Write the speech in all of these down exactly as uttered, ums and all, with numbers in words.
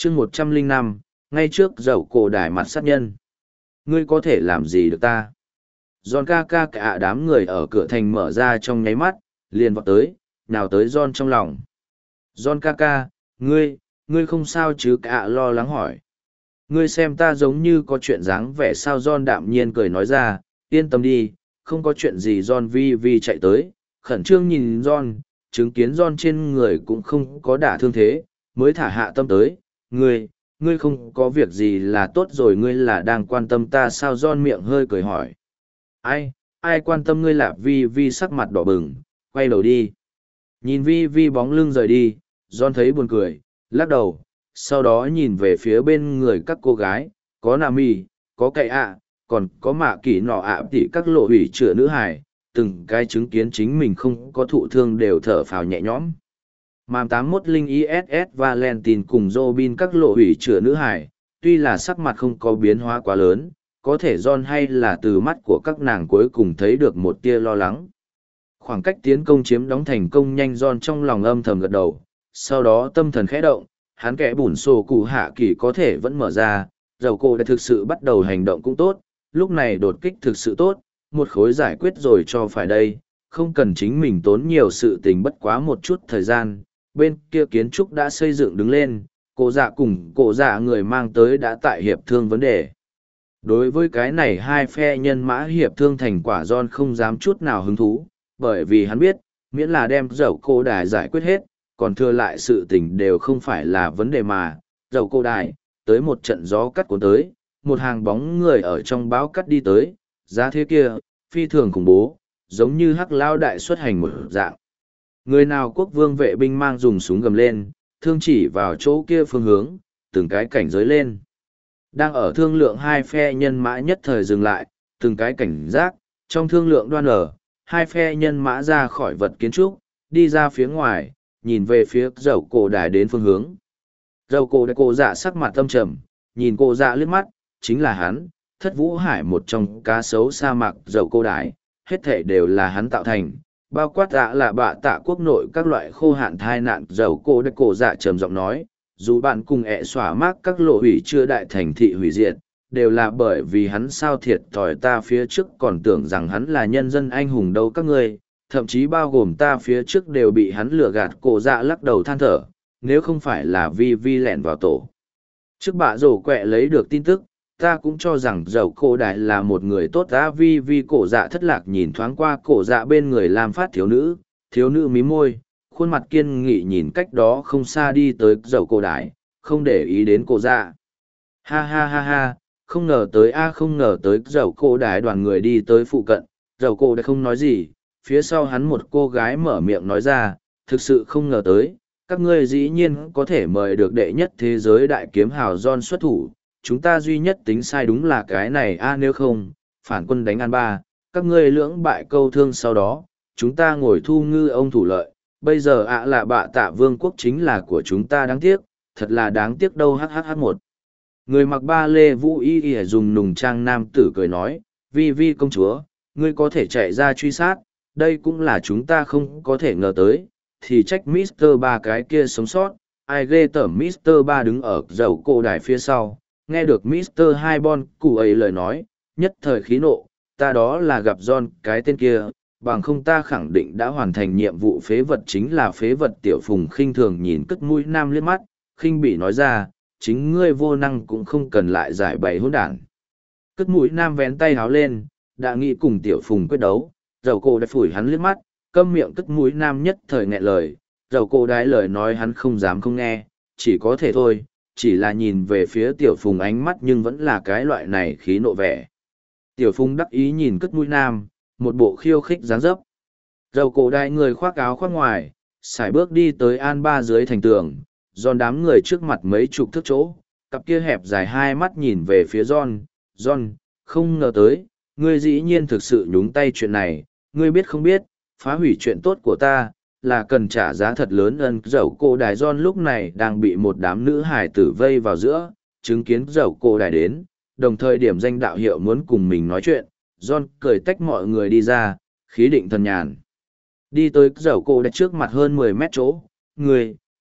chương một trăm lẻ năm, ngay trước dầu cổ đài mặt sát nhân. Ngươi có thể làm gì được ta? John ca ca cả đám người ở cửa thành mở ra trong nháy mắt, liền vọt tới, nào tới John trong lòng. John ca ca, ngươi, ngươi không sao chứ? Cả lo lắng hỏi. Ngươi xem ta giống như có chuyện dáng vẻ sao? John đạm nhiên cười nói ra, yên tâm đi, không có chuyện gì. John vi vi chạy tới, khẩn trương nhìn John, chứng kiến John trên người cũng không có đả thương thế, mới thả hạ tâm tới. Ngươi, ngươi không có việc gì là tốt rồi. Ngươi là đang quan tâm ta sao? John miệng hơi cười hỏi. Ai, ai quan tâm ngươi? Là vi vi sắc mặt đỏ bừng, quay đầu đi. Nhìn vi vi bóng lưng rời đi, John thấy buồn cười, lắc đầu, sau đó nhìn về phía bên người các cô gái, có Nami, có cậy ạ, còn có mạ kỷ nọ ạ thì các lộ hủy chữa nữ hài, từng cái chứng kiến chính mình không có thụ thương đều thở phào nhẹ nhõm. Màm tám mốt linh i ét ét Valentine cùng Robin các lộ hủy chữa nữ hài, tuy là sắc mặt không có biến hóa quá lớn, có thể John hay là từ mắt của các nàng cuối cùng thấy được một tia lo lắng. Khoảng cách tiến công chiếm đóng thành công nhanh, John trong lòng âm thầm gật đầu, sau đó tâm thần khẽ động, hắn kẽ bùn sổ cụ hạ kỳ có thể vẫn mở ra, dầu cổ đã thực sự bắt đầu hành động cũng tốt, lúc này đột kích thực sự tốt, một khối giải quyết rồi cho phải đây, không cần chính mình tốn nhiều sự tình, bất quá một chút thời gian, bên kia kiến trúc đã xây dựng đứng lên, cổ dạ cùng cổ dạ người mang tới đã tại hiệp thương vấn đề. Đối với cái này hai phe nhân mã hiệp thương thành quả, John không dám chút nào hứng thú, bởi vì hắn biết, miễn là đem dầu cổ đài giải quyết hết, còn thừa lại sự tình đều không phải là vấn đề mà. Dầu cổ đài, tới một trận gió cắt cuốn tới, một hàng bóng người ở trong báo cắt đi tới, giá thế kia, phi thường khủng bố, giống như hắc lao đại xuất hành một dạng. Người nào quốc vương vệ binh mang dùng súng gầm lên, thương chỉ vào chỗ kia phương hướng, từng cái cảnh giới lên. Đang ở thương lượng hai phe nhân mã nhất thời dừng lại, từng cái cảnh giác, trong thương lượng đoan ở, hai phe nhân mã ra khỏi vật kiến trúc, đi ra phía ngoài, nhìn về phía dầu cổ đài đến phương hướng. Dầu cổ đài cổ dạ sắc mặt tâm trầm, nhìn cổ dạ liếc mắt, chính là hắn, Thất Vũ Hải một trong cá sấu sa mạc dầu cổ đài, hết thể đều là hắn tạo thành, bao quát dạ là bạ tạ quốc nội các loại khô hạn thai nạn. Dầu cổ đài cổ dạ trầm giọng nói, dù bạn cùng ẹ xỏa mác các lộ hủy chưa đại thành thị hủy diệt, đều là bởi vì hắn sao thiệt thòi. Ta phía trước còn tưởng rằng hắn là nhân dân anh hùng đâu các ngươi, thậm chí bao gồm ta phía trước đều bị hắn lừa gạt. Cổ dạ lắc đầu than thở, nếu không phải là vi vi lẻn vào tổ trước bạ rổ quẹ lấy được tin tức, ta cũng cho rằng dầu cổ đại là một người tốt. Ta vi vi cổ dạ thất lạc nhìn thoáng qua cổ dạ bên người làm phát thiếu nữ, thiếu nữ mí môi, khuôn mặt kiên nghị nhìn cách đó không xa đi tới dầu cổ đại, không để ý đến cổ dạ. Ha ha ha ha, không ngờ tới a không ngờ tới. Dầu cổ đại đoàn người đi tới phụ cận, dầu cổ đại không nói gì, phía sau hắn một cô gái mở miệng nói ra, thực sự không ngờ tới, các ngươi dĩ nhiên có thể mời được đệ nhất thế giới đại kiếm hào John xuất thủ, chúng ta duy nhất tính sai đúng là cái này a nếu không, phản quân đánh an ba, các ngươi lưỡng bại câu thương sau đó, chúng ta ngồi thu ngư ông thủ lợi, bây giờ ạ là bạ tạ vương quốc chính là của chúng ta, đáng tiếc, thật là đáng tiếc đâu. Hhh một người mặc ba lê vũ y y dùng nùng trang nam tử cười nói, vi vi công chúa, ngươi có thể chạy ra truy sát, đây cũng là chúng ta không có thể ngờ tới, thì trách Mister Ba cái kia sống sót. Ai ghê tởm. Mister Ba đứng ở dầu cổ đài phía sau, nghe được Mister Hai Bon cụ ấy lời nói, nhất thời khí nộ, ta đó là gặp John cái tên kia, bằng không ta khẳng định đã hoàn thành nhiệm vụ. Phế vật chính là phế vật. Tiểu Phùng khinh thường nhìn cất mũi nam liếc mắt, khinh bị nói ra, chính ngươi vô năng cũng không cần lại giải bày hỗn đản. Cất mũi nam vén tay háo lên, đã nghĩ cùng Tiểu Phùng quyết đấu, dầu cổ đã phủi hắn liếc mắt, câm miệng. Cất mũi nam nhất thời nghẹn lời, dầu cổ đái lời nói hắn không dám không nghe, chỉ có thể thôi, chỉ là nhìn về phía Tiểu Phùng ánh mắt nhưng vẫn là cái loại này khí nộ vẻ. Tiểu Phùng đắc ý nhìn cất mũi nam, một bộ khiêu khích dáng dấp. Dầu cổ đái người khoác áo khoác ngoài, sải bước đi tới an ba dưới thành tường, John đám người trước mặt mấy chục thước chỗ, cặp kia hẹp dài hai mắt nhìn về phía John. John, không ngờ tới, ngươi dĩ nhiên thực sự nhúng tay chuyện này, ngươi biết không biết, phá hủy chuyện tốt của ta, là cần trả giá thật lớn. Ân. Dầu cổ đài John lúc này đang bị một đám nữ hài tử vây vào giữa, chứng kiến dầu cổ đài đến, đồng thời điểm danh đạo hiệu muốn cùng mình nói chuyện, John cười tách mọi người đi ra, khí định thần nhàn. Đi tới dầu cổ đài trước mặt hơn mười mét chỗ, ngươi,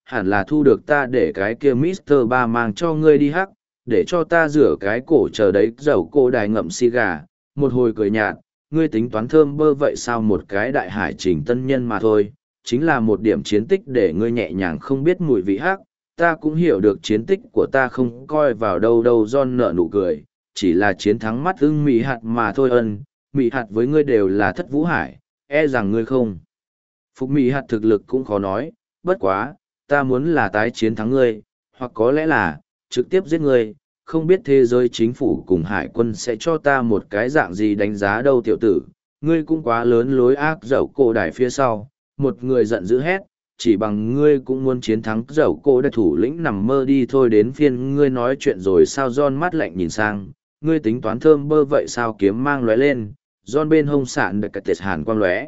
hẳn là thu được ta để cái kia Mister Ba mang cho ngươi đi hắc, để cho ta rửa cái cổ chờ đấy dầu cô đài ngậm xì gà, một hồi cười nhạt, ngươi tính toán thơm bơ vậy sao một cái đại hải trình tân nhân mà thôi, chính là một điểm chiến tích để ngươi nhẹ nhàng không biết mùi vị hắc, ta cũng hiểu được chiến tích của ta không coi vào đâu đâu John nở nụ cười, chỉ là chiến thắng mắt ưng mị hạt mà thôi ân, mị hạt với ngươi đều là thất vũ hải, e rằng ngươi không. Phục mị hạt thực lực cũng khó nói, bất quá, ta muốn là tái chiến thắng ngươi, hoặc có lẽ là, trực tiếp giết ngươi, không biết thế giới chính phủ cùng hải quân sẽ cho ta một cái dạng gì đánh giá đâu tiểu tử, ngươi cũng quá lớn lối ác dẫu cổ đài phía sau, một người giận dữ hét, chỉ bằng ngươi cũng muốn chiến thắng dẫu cổ đài thủ lĩnh nằm mơ đi thôi đến phiên ngươi nói chuyện rồi sao John mắt lạnh nhìn sang, ngươi tính toán thơm bơ vậy sao kiếm mang lóe lên, John bên hông sạn được cái tệt hàn quang lóe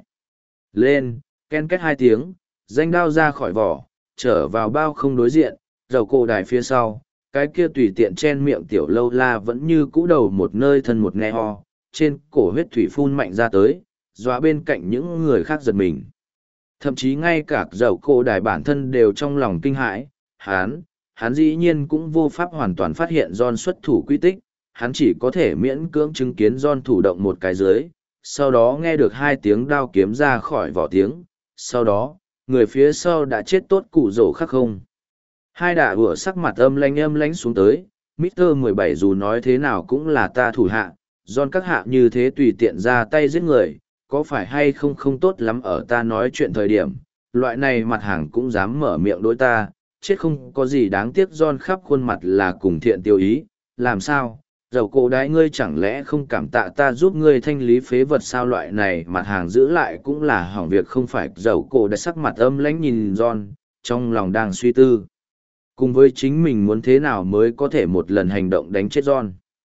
lên, ken két hai tiếng, danh đao ra khỏi vỏ, trở vào bao không đối diện, dầu cổ đài phía sau, cái kia tùy tiện chen miệng tiểu lâu la vẫn như cũ đầu một nơi thân một nghe ho, trên cổ huyết thủy phun mạnh ra tới, dọa bên cạnh những người khác giật mình. Thậm chí ngay cả dầu cổ đài bản thân đều trong lòng kinh hãi, hắn, hắn dĩ nhiên cũng vô pháp hoàn toàn phát hiện John xuất thủ quy tích, hắn chỉ có thể miễn cưỡng chứng kiến John thủ động một cái dưới, sau đó nghe được hai tiếng đao kiếm ra khỏi vỏ tiếng, sau đó, người phía sau đã chết tốt cụ rổ khắc không. Hai đả ủa sắc mặt âm lanh âm lánh xuống tới, Mister mười bảy dù nói thế nào cũng là ta thủ hạ, John các hạ như thế tùy tiện ra tay giết người, có phải hay không không tốt lắm ở ta nói chuyện thời điểm, loại này mặt hàng cũng dám mở miệng đối ta, chết không có gì đáng tiếc John khắp khuôn mặt là cùng thiện tiêu ý, làm sao, dầu cổ đái ngươi chẳng lẽ không cảm tạ ta giúp ngươi thanh lý phế vật sao loại này mặt hàng giữ lại cũng là hỏng việc không phải dầu cổ đái sắc mặt âm lãnh nhìn John, trong lòng đang suy tư. Cùng với chính mình muốn thế nào mới có thể một lần hành động đánh chết John.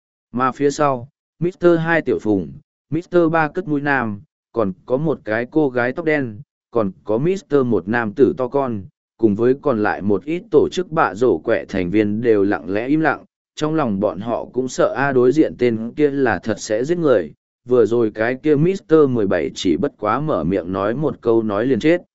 Mà phía sau, Mister hai tiểu phùng, Mister ba cất mũi nam, còn có một cái cô gái tóc đen, còn có Mister một nam tử to con, cùng với còn lại một ít tổ chức bạ rổ quẹ thành viên đều lặng lẽ im lặng, trong lòng bọn họ cũng sợ A đối diện tên kia là thật sẽ giết người, vừa rồi cái kia Mister mười bảy chỉ bất quá mở miệng nói một câu nói liền chết.